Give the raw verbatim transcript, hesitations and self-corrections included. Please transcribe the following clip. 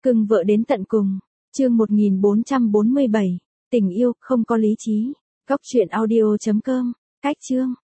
Cưng vợ đến tận cùng. Chương một nghìn bốn trăm bốn mươi bảy. Tình yêu không có lý trí. Cóc truyện audio chấm com. Cách chương.